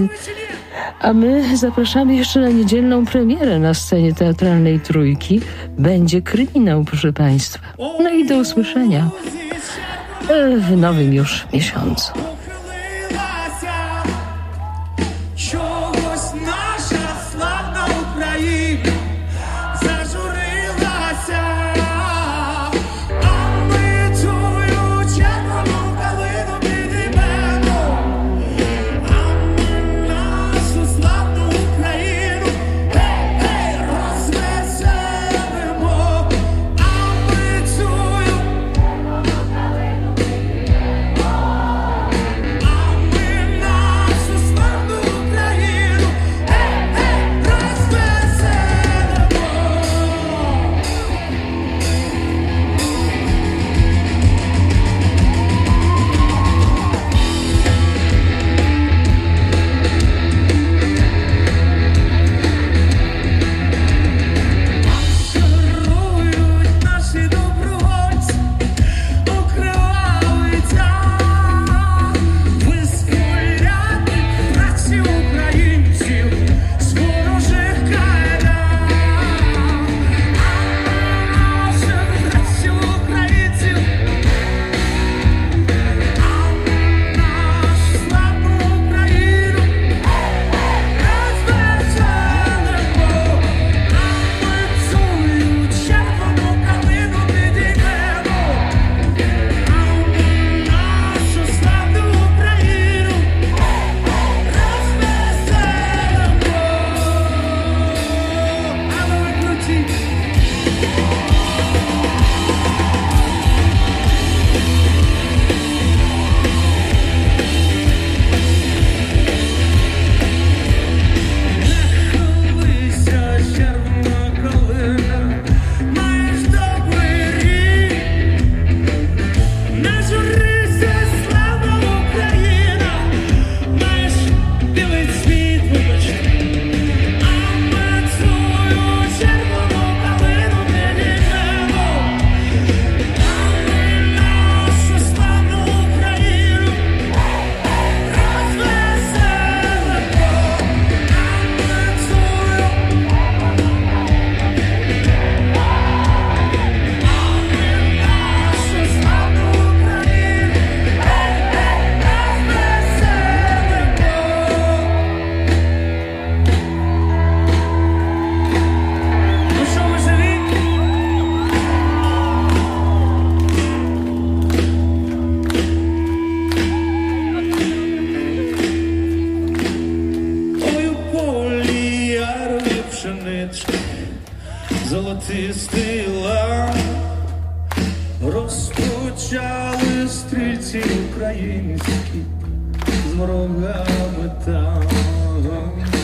a my zapraszamy jeszcze na niedzielną premierę na scenie teatralnej Trójki. Będzie kryminał, proszę Państwa. No i do usłyszenia w nowym już miesiącu. Чогось наша славна Україна чистила, розпочали стрільці українські з ворогами там.